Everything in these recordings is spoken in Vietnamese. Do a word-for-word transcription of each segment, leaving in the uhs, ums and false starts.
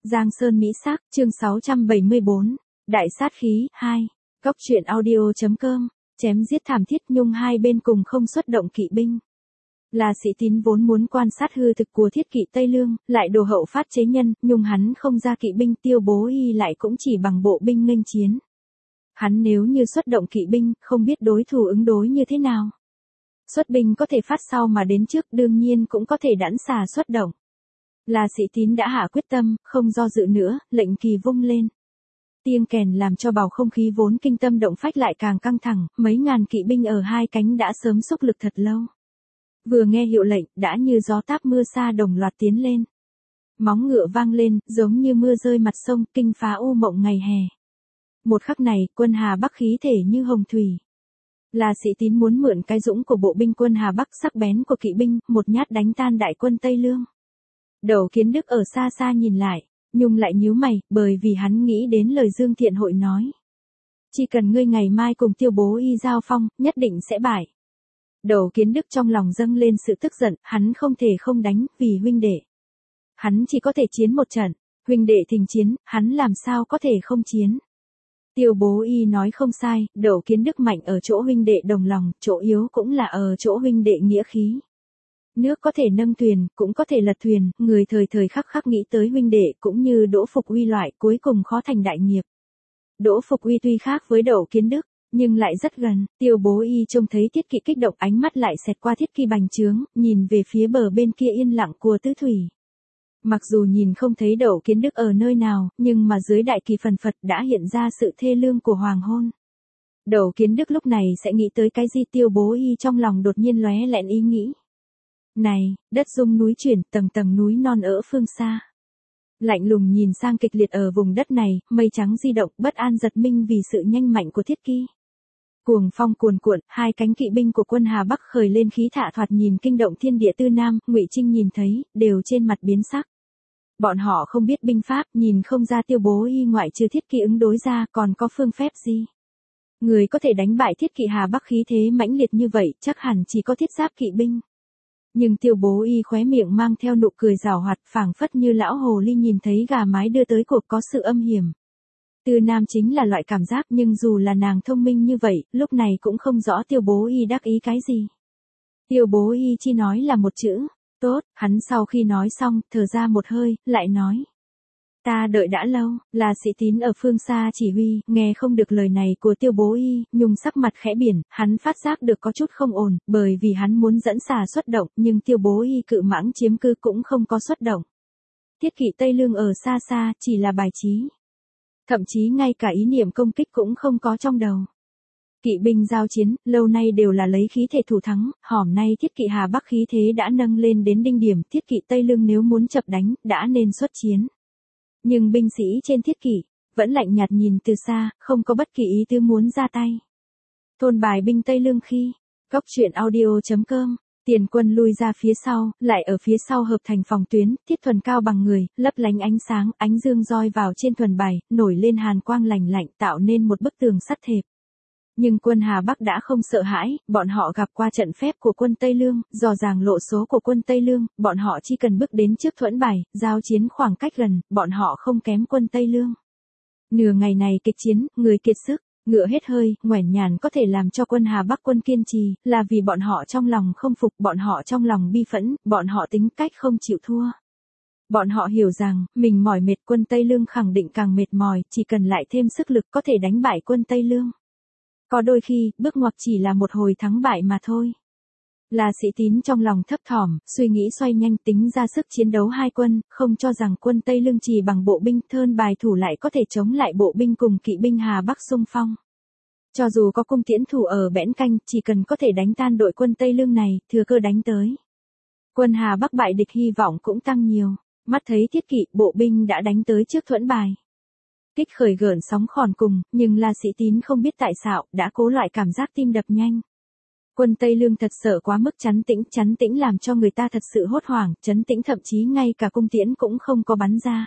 Giang Sơn Mỹ Sắc, chương sáu trăm bảy mươi bốn, Đại sát khí, hai, Cóc truyện audio.com, chém giết thảm thiết nhung hai bên cùng không xuất động kỵ binh. Là Sĩ Tín vốn muốn quan sát hư thực của thiết kỵ Tây Lương, lại đồ hậu phát chế nhân, nhung hắn không ra kỵ binh Tiêu Bố Y lại cũng chỉ bằng bộ binh nghênh chiến. Hắn nếu như xuất động kỵ binh, không biết đối thủ ứng đối như thế nào. Xuất binh có thể phát sau mà đến trước, đương nhiên cũng có thể đãn xà xuất động. Là Sĩ Tín đã hạ quyết tâm, không do dự nữa, lệnh kỳ vung lên. Tiếng kèn làm cho bầu không khí vốn kinh tâm động phách lại càng căng thẳng, mấy ngàn kỵ binh ở hai cánh đã sớm xúc lực thật lâu. Vừa nghe hiệu lệnh, đã như gió táp mưa xa đồng loạt tiến lên. Móng ngựa vang lên, giống như mưa rơi mặt sông, kinh phá u mộng ngày hè. Một khắc này, quân Hà Bắc khí thể như hồng thủy. Là Sĩ Tín muốn mượn cái dũng của bộ binh quân Hà Bắc sắc bén của kỵ binh, một nhát đánh tan đại quân Tây Lương. Đầu Kiến Đức ở xa xa nhìn lại, nhung lại nhíu mày, bởi vì hắn nghĩ đến lời Dương Thiện Hội nói. Chỉ cần ngươi ngày mai cùng Tiêu Bố Y giao phong, nhất định sẽ bại. Đầu Kiến Đức trong lòng dâng lên sự tức giận, hắn không thể không đánh, vì huynh đệ. Hắn chỉ có thể chiến một trận, huynh đệ thình chiến, hắn làm sao có thể không chiến. Tiêu Bố Y nói không sai, Đầu Kiến Đức mạnh ở chỗ huynh đệ đồng lòng, chỗ yếu cũng là ở chỗ huynh đệ nghĩa khí. Nước có thể nâng thuyền, cũng có thể lật thuyền, người thời thời khắc khắc nghĩ tới huynh đệ cũng như Đỗ Phục Uy loại cuối cùng khó thành đại nghiệp. Đỗ Phục Uy tuy khác với Đầu Kiến Đức, nhưng lại rất gần, Tiêu Bố Y trông thấy thiết kỵ kích động ánh mắt lại xẹt qua thiết kỵ bành trướng, nhìn về phía bờ bên kia yên lặng của tứ thủy. Mặc dù nhìn không thấy Đầu Kiến Đức ở nơi nào, nhưng mà dưới đại kỳ phần phật đã hiện ra sự thê lương của hoàng hôn. Đầu Kiến Đức lúc này sẽ nghĩ tới cái gì? Tiêu Bố Y trong lòng đột nhiên lóe lẹn ý nghĩ. Này, đất rung núi chuyển, tầng tầng núi non ở phương xa. Lạnh lùng nhìn sang kịch liệt ở vùng đất này, mây trắng di động, bất an giật mình vì sự nhanh mạnh của thiết kỵ. Cuồng phong cuồn cuộn, hai cánh kỵ binh của quân Hà Bắc khởi lên khí thả thoạt nhìn kinh động thiên địa tư Nam, Ngụy Trinh nhìn thấy, đều trên mặt biến sắc. Bọn họ không biết binh pháp, nhìn không ra Tiêu Bố Y ngoại trừ thiết kỵ ứng đối ra, còn có phương phép gì. Người có thể đánh bại thiết kỵ Hà Bắc khí thế mãnh liệt như vậy, chắc hẳn chỉ có thiết giáp kỵ binh. Nhưng Tiêu Bố Y khóe miệng mang theo nụ cười giảo hoạt, phảng phất như lão hồ ly nhìn thấy gà mái đưa tới cuộc có sự âm hiểm. Tư Nam chính là loại cảm giác, nhưng dù là nàng thông minh như vậy, lúc này cũng không rõ Tiêu Bố Y đắc ý cái gì. Tiêu Bố Y chỉ nói là một chữ, tốt, hắn sau khi nói xong, thở ra một hơi, lại nói. Ta đợi đã lâu, là Sĩ Tín ở phương xa chỉ huy, nghe không được lời này của Tiêu Bố Y, nhung sắc mặt khẽ biển, hắn phát giác được có chút không ổn, bởi vì hắn muốn dẫn xà xuất động, nhưng Tiêu Bố Y cự mãng chiếm cư cũng không có xuất động. Thiết kỵ Tây Lương ở xa xa, chỉ là bài trí. Thậm chí ngay cả ý niệm công kích cũng không có trong đầu. Kỵ binh giao chiến, lâu nay đều là lấy khí thể thủ thắng, hòm nay thiết kỵ Hà Bắc khí thế đã nâng lên đến đỉnh điểm, thiết kỵ Tây Lương nếu muốn chập đánh, đã nên xuất chiến. Nhưng binh sĩ trên thiết kỵ, vẫn lạnh nhạt nhìn từ xa, không có bất kỳ ý tứ muốn ra tay. Thôn bài binh Tây Lương khi, Cóc truyện audio.com, tiền quân lui ra phía sau, lại ở phía sau hợp thành phòng tuyến, thiết thuần cao bằng người, lấp lánh ánh sáng, ánh dương roi vào trên thuần bài, nổi lên hàn quang lành lạnh tạo nên một bức tường sắt thép. Nhưng quân Hà Bắc đã không sợ hãi, bọn họ gặp qua trận phép của quân Tây Lương, dò dàng lộ số của quân Tây Lương, bọn họ chỉ cần bước đến trước thuẫn bài, giao chiến khoảng cách gần, bọn họ không kém quân Tây Lương. Nửa ngày này kịch chiến, người kiệt sức, ngựa hết hơi, ngoẻn nhàn có thể làm cho quân Hà Bắc quân kiên trì, là vì bọn họ trong lòng không phục, bọn họ trong lòng bi phẫn, bọn họ tính cách không chịu thua. Bọn họ hiểu rằng, mình mỏi mệt, quân Tây Lương khẳng định càng mệt mỏi, chỉ cần lại thêm sức lực có thể đánh bại quân Tây Lương. Có đôi khi, bước ngoặt chỉ là một hồi thắng bại mà thôi. Là Sĩ Tín trong lòng thấp thỏm, suy nghĩ xoay nhanh tính ra sức chiến đấu hai quân, không cho rằng quân Tây Lương chỉ bằng bộ binh thơn bài thủ lại có thể chống lại bộ binh cùng kỵ binh Hà Bắc xung phong. Cho dù có cung tiễn thủ ở bẽn canh, chỉ cần có thể đánh tan đội quân Tây Lương này, thừa cơ đánh tới. Quân Hà Bắc bại địch hy vọng cũng tăng nhiều, mắt thấy thiết kỵ, bộ binh đã đánh tới trước thuẫn bài. Kích khởi gợn sóng khòn cùng, nhưng là Sĩ Tín không biết tại sao, đã cố loại cảm giác tim đập nhanh. Quân Tây Lương thật sợ quá mức chắn tĩnh, chắn tĩnh làm cho người ta thật sự hốt hoảng, chấn tĩnh thậm chí ngay cả cung tiễn cũng không có bắn ra.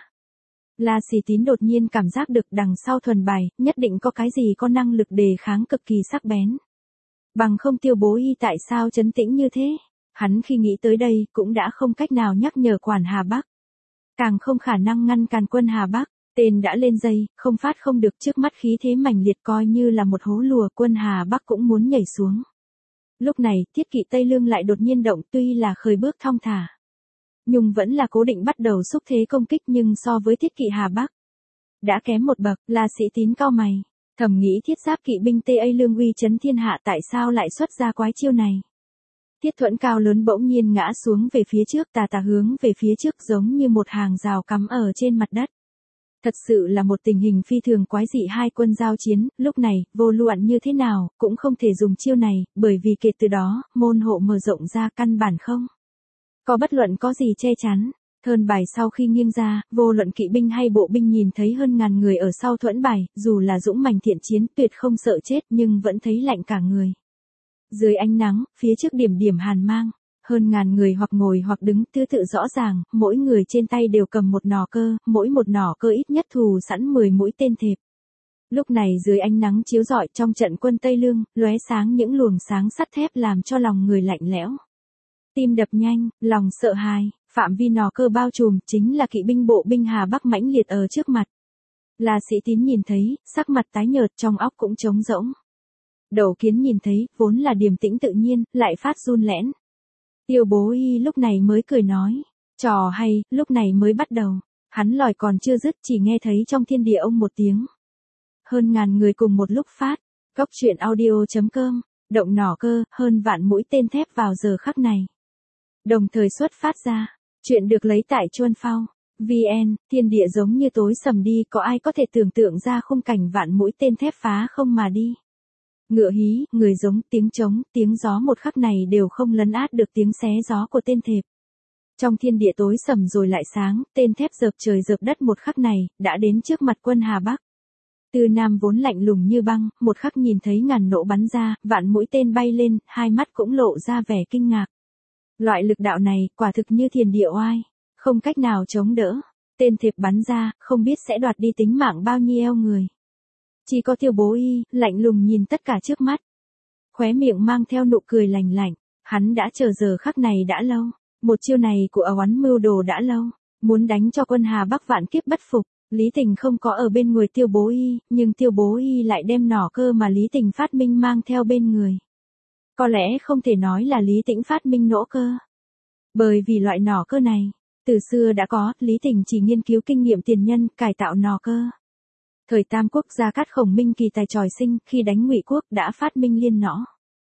Là Sĩ Tín đột nhiên cảm giác được đằng sau thuần bài, nhất định có cái gì có năng lực đề kháng cực kỳ sắc bén. Bằng không Tiêu Bố Y tại sao chấn tĩnh như thế? Hắn khi nghĩ tới đây, cũng đã không cách nào nhắc nhở quản Hà Bắc. càng không khả năng ngăn cản quân Hà Bắc. Tên đã lên dây, không phát không được, trước mắt khí thế mãnh liệt coi như là một hố lùa, quân Hà Bắc cũng muốn nhảy xuống. Lúc này, thiết kỵ Tây Lương lại đột nhiên động, tuy là khởi bước thong thả, nhưng vẫn là cố định bắt đầu xúc thế công kích, nhưng so với thiết kỵ Hà Bắc đã kém một bậc. La Sĩ Tín cau mày, thầm nghĩ thiết giáp kỵ binh Tây Lương uy chấn thiên hạ tại sao lại xuất ra quái chiêu này. Thiết thuẫn cao lớn bỗng nhiên ngã xuống về phía trước, tà tà hướng về phía trước giống như một hàng rào cắm ở trên mặt đất. Thật sự là một tình hình phi thường quái dị, hai quân giao chiến, lúc này, vô luận như thế nào, cũng không thể dùng chiêu này, bởi vì kể từ đó, môn hộ mở rộng ra căn bản không có bất luận có gì che chắn. Thơn bài sau khi nghiêng ra, vô luận kỵ binh hay bộ binh nhìn thấy hơn ngàn người ở sau thuẫn bài, dù là dũng mãnh thiện chiến tuyệt không sợ chết nhưng vẫn thấy lạnh cả người. Dưới ánh nắng, phía trước điểm điểm hàn mang, hơn ngàn người hoặc ngồi hoặc đứng, thứ tự rõ ràng, mỗi người trên tay đều cầm một nỏ cơ, mỗi một nỏ cơ ít nhất thù sẵn mười mũi tên thẹp. Lúc này dưới ánh nắng chiếu rọi trong trận quân Tây Lương, lóe sáng những luồng sáng sắt thép làm cho lòng người lạnh lẽo. Tim đập nhanh, lòng sợ hãi, phạm vi nỏ cơ bao trùm chính là kỵ binh bộ binh Hà Bắc mãnh liệt ở trước mặt. La Sĩ Tín nhìn thấy, sắc mặt tái nhợt, trong óc cũng trống rỗng. Đầu Kiến nhìn thấy, vốn là điềm tĩnh tự nhiên, lại phát run lẽn. Tiêu Bố Y lúc này mới cười nói, trò hay, lúc này mới bắt đầu. Hắn lòi còn chưa dứt, chỉ nghe thấy trong thiên địa ông một tiếng. Hơn ngàn người cùng một lúc phát. Cốc truyện audio chấm com, động nỏ cơ, hơn vạn mũi tên thép vào giờ khắc này đồng thời xuất phát ra. Chuyện được lấy tại Chuan Phao vê en. Thiên địa giống như tối sầm đi, có ai có thể tưởng tượng ra khung cảnh vạn mũi tên thép phá không mà đi. Ngựa hí, người giống, tiếng trống, tiếng gió một khắc này đều không lấn át được tiếng xé gió của tên thẹp. Trong thiên địa tối sầm rồi lại sáng, tên thép dợp trời dợp đất một khắc này, đã đến trước mặt quân Hà Bắc. Từ Nam vốn lạnh lùng như băng, một khắc nhìn thấy ngàn nỗ bắn ra, vạn mũi tên bay lên, hai mắt cũng lộ ra vẻ kinh ngạc. Loại lực đạo này, quả thực như thiền địa oai, không cách nào chống đỡ. Tên thẹp bắn ra, không biết sẽ đoạt đi tính mạng bao nhiêu người. Chỉ có Tiêu Bố Y, lạnh lùng nhìn tất cả trước mắt. Khóe miệng mang theo nụ cười lành lạnh, hắn đã chờ giờ khắc này đã lâu. Một chiêu này của Oán mưu đồ đã lâu, muốn đánh cho quân Hà Bắc vạn kiếp bất phục. Lý Tình không có ở bên người Tiêu Bố Y, nhưng Tiêu Bố Y lại đem nỏ cơ mà Lý Tình phát minh mang theo bên người. Có lẽ không thể nói là Lý Tĩnh phát minh nỗ cơ. Bởi vì loại nỏ cơ này, từ xưa đã có, Lý Tình chỉ nghiên cứu kinh nghiệm tiền nhân, cải tạo nỏ cơ. Thời Tam Quốc Gia Cát Khổng Minh kỳ tài tròi sinh, khi đánh Ngụy Quốc đã phát minh liên nỏ.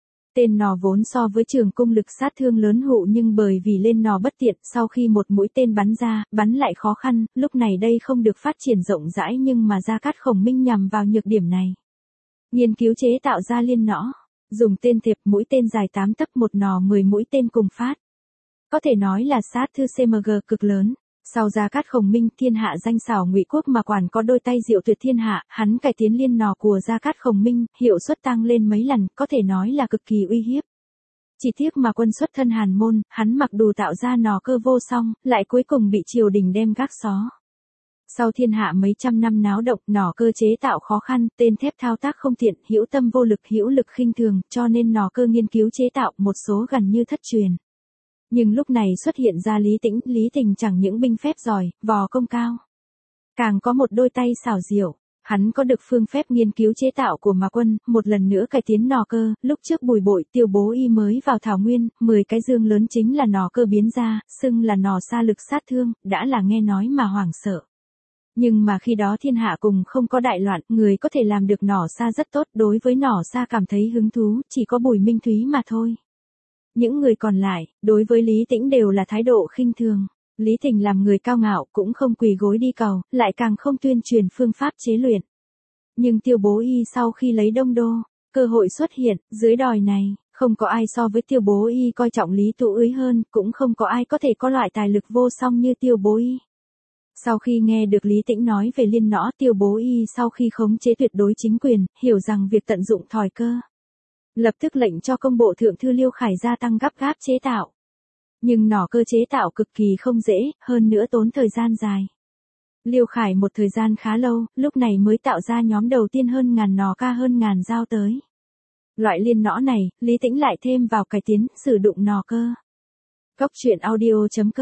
Tên nỏ vốn so với trường cung lực sát thương lớn hụ, nhưng bởi vì lên nỏ bất tiện, sau khi một mũi tên bắn ra, bắn lại khó khăn, lúc này đây không được phát triển rộng rãi, nhưng mà Gia Cát Khổng Minh nhằm vào nhược điểm này. Nghiên cứu chế tạo ra liên nỏ, dùng tên thẹp, mũi tên dài tám tấc, một nỏ mười mũi tên cùng phát. Có thể nói là sát thương xê em giê cực lớn. Sau Gia Cát Khổng Minh, thiên hạ danh xảo Ngụy Quốc mà quản có đôi tay diệu tuyệt thiên hạ, hắn cải tiến liên nỏ của Gia Cát Khổng Minh, hiệu suất tăng lên mấy lần, có thể nói là cực kỳ uy hiếp. Chỉ tiếc mà quân xuất thân Hàn Môn, hắn mặc dù tạo ra nỏ cơ vô song, lại cuối cùng bị triều đình đem gác xó. Sau thiên hạ mấy trăm năm náo động, nỏ cơ chế tạo khó khăn, tên thép thao tác không tiện, hữu tâm vô lực, hữu lực khinh thường, cho nên nỏ cơ nghiên cứu chế tạo một số gần như thất truyền. Nhưng lúc này xuất hiện ra Lý Tĩnh, Lý Tình chẳng những binh phép giỏi, vò công cao, càng có một đôi tay xảo diệu. Hắn có được phương phép nghiên cứu chế tạo của mà quân, một lần nữa cải tiến nỏ cơ. Lúc trước Bùi Bội, Tiêu Bố Y mới vào Thảo Nguyên, mười cái dương lớn chính là nỏ cơ biến ra, xưng là nỏ xa lực sát thương, đã là nghe nói mà hoảng sợ. Nhưng mà khi đó thiên hạ cùng không có đại loạn, người có thể làm được nỏ xa rất tốt, đối với nỏ xa cảm thấy hứng thú, chỉ có Bùi Minh Thúy mà thôi. Những người còn lại, đối với Lý Tĩnh đều là thái độ khinh thường. Lý Tình làm người cao ngạo, cũng không quỳ gối đi cầu, lại càng không tuyên truyền phương pháp chế luyện. Nhưng Tiêu Bố Y sau khi lấy Đông Đô, cơ hội xuất hiện, dưới đòi này, không có ai so với Tiêu Bố Y coi trọng Lý Tụ Ưới hơn, cũng không có ai có thể có loại tài lực vô song như Tiêu Bố Y. Sau khi nghe được Lý Tĩnh nói về liên nõ, Tiêu Bố Y sau khi khống chế tuyệt đối chính quyền, hiểu rằng việc tận dụng thòi cơ. Lập tức lệnh cho công bộ thượng thư Liêu Khải gia tăng gấp gáp chế tạo. Nhưng nỏ cơ chế tạo cực kỳ không dễ, hơn nữa tốn thời gian dài. Liêu Khải một thời gian khá lâu, lúc này mới tạo ra nhóm đầu tiên hơn ngàn nỏ ca hơn ngàn dao tới. Loại liên nõ này, Lý Tĩnh lại thêm vào cải tiến, sử dụng nỏ cơ. Cốc truyện audio chấm com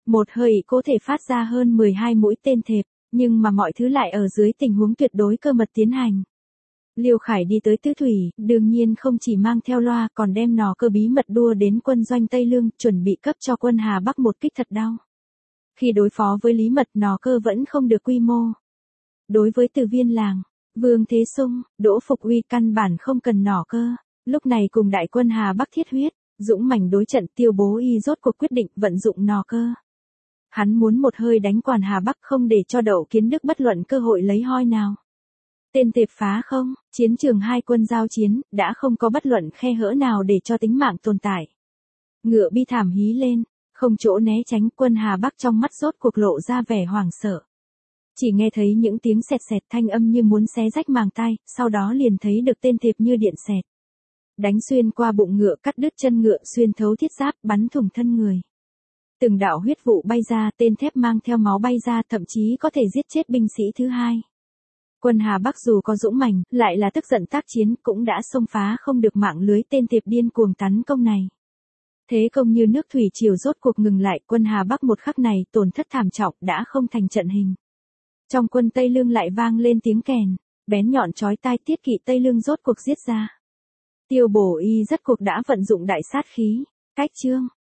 Một hơi có thể phát ra hơn mười hai mũi tên thẹp, nhưng mà mọi thứ lại ở dưới tình huống tuyệt đối cơ mật tiến hành. Liêu Khải đi tới Tứ Thủy, đương nhiên không chỉ mang theo loa còn đem nỏ cơ bí mật đua đến quân doanh Tây Lương, chuẩn bị cấp cho quân Hà Bắc một kích thật đau. Khi đối phó với Lý Mật, nỏ cơ vẫn không được quy mô. Đối với Từ Viên Làng, Vương Thế Sung, Đỗ Phục Uy căn bản không cần nỏ cơ, lúc này cùng đại quân Hà Bắc thiết huyết, dũng mãnh đối trận. Tiêu Bố Y rốt cuộc quyết định vận dụng nỏ cơ. Hắn muốn một hơi đánh toàn Hà Bắc, không để cho Đậu Kiến Đức bất luận cơ hội lấy hoi nào. Tên tệp phá không, chiến trường hai quân giao chiến, đã không có bất luận khe hở nào để cho tính mạng tồn tại. Ngựa bi thảm hí lên, không chỗ né tránh, quân Hà Bắc trong mắt rốt cuộc lộ ra vẻ hoảng sợ. Chỉ nghe thấy những tiếng sẹt sẹt, thanh âm như muốn xé rách màng tai, sau đó liền thấy được tên thệp như điện xẹt. Đánh xuyên qua bụng ngựa, cắt đứt chân ngựa, xuyên thấu thiết giáp, bắn thủng thân người. Từng đạo huyết vụ bay ra, tên thép mang theo máu bay ra, thậm chí có thể giết chết binh sĩ thứ hai. Quân Hà Bắc dù có dũng mãnh, lại là tức giận tác chiến, cũng đã xông phá không được mạng lưới tên thệp điên cuồng tấn công này. Thế công như nước thủy triều rốt cuộc ngừng lại, quân Hà Bắc một khắc này tổn thất thảm trọng, đã không thành trận hình. Trong quân Tây Lương lại vang lên tiếng kèn, bén nhọn chói tai, tiết kỵ Tây Lương rốt cuộc giết ra. Tiêu Bổ Y rốt cuộc đã vận dụng đại sát khí, cách chương.